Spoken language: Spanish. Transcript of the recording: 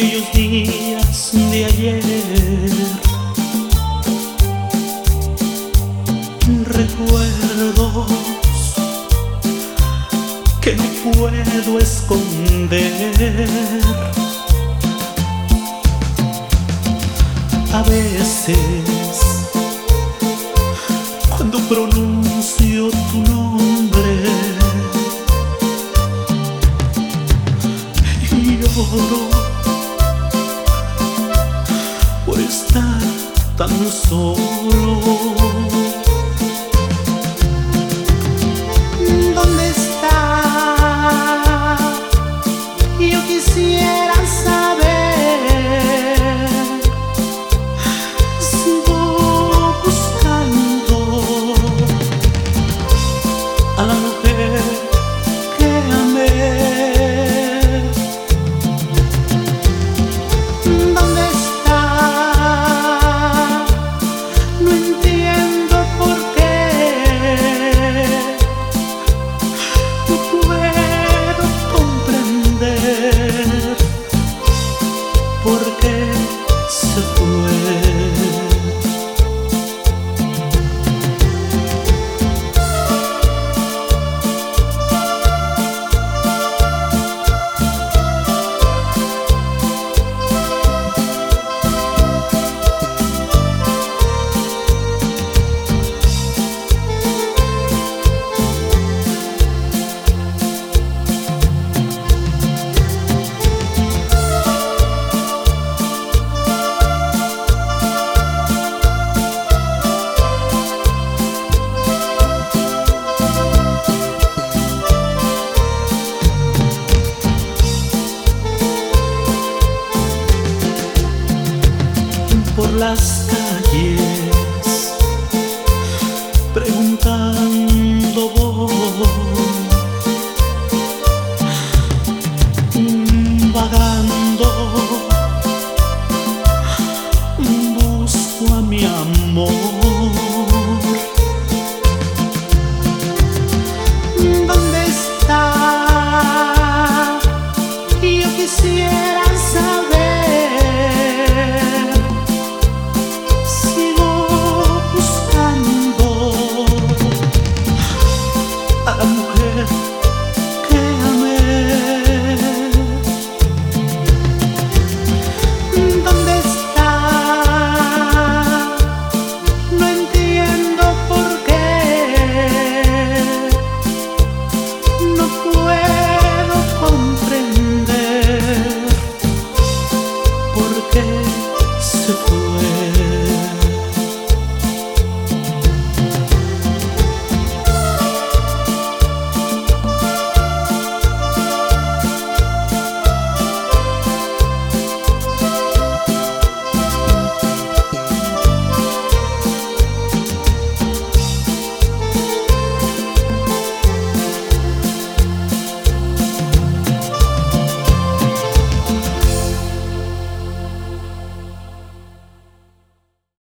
aquellos días de ayer. Recuerdos que no puedo esconder. A veces, cuando pronuncio tu nombre, lloro por estar tan solo. ¿Dónde está? Yo quisiera saber. Sigo buscando a la mujer que amé. ¿Dónde está? No entiendo por qué. No puedo comprender por qué se fue. Por las calles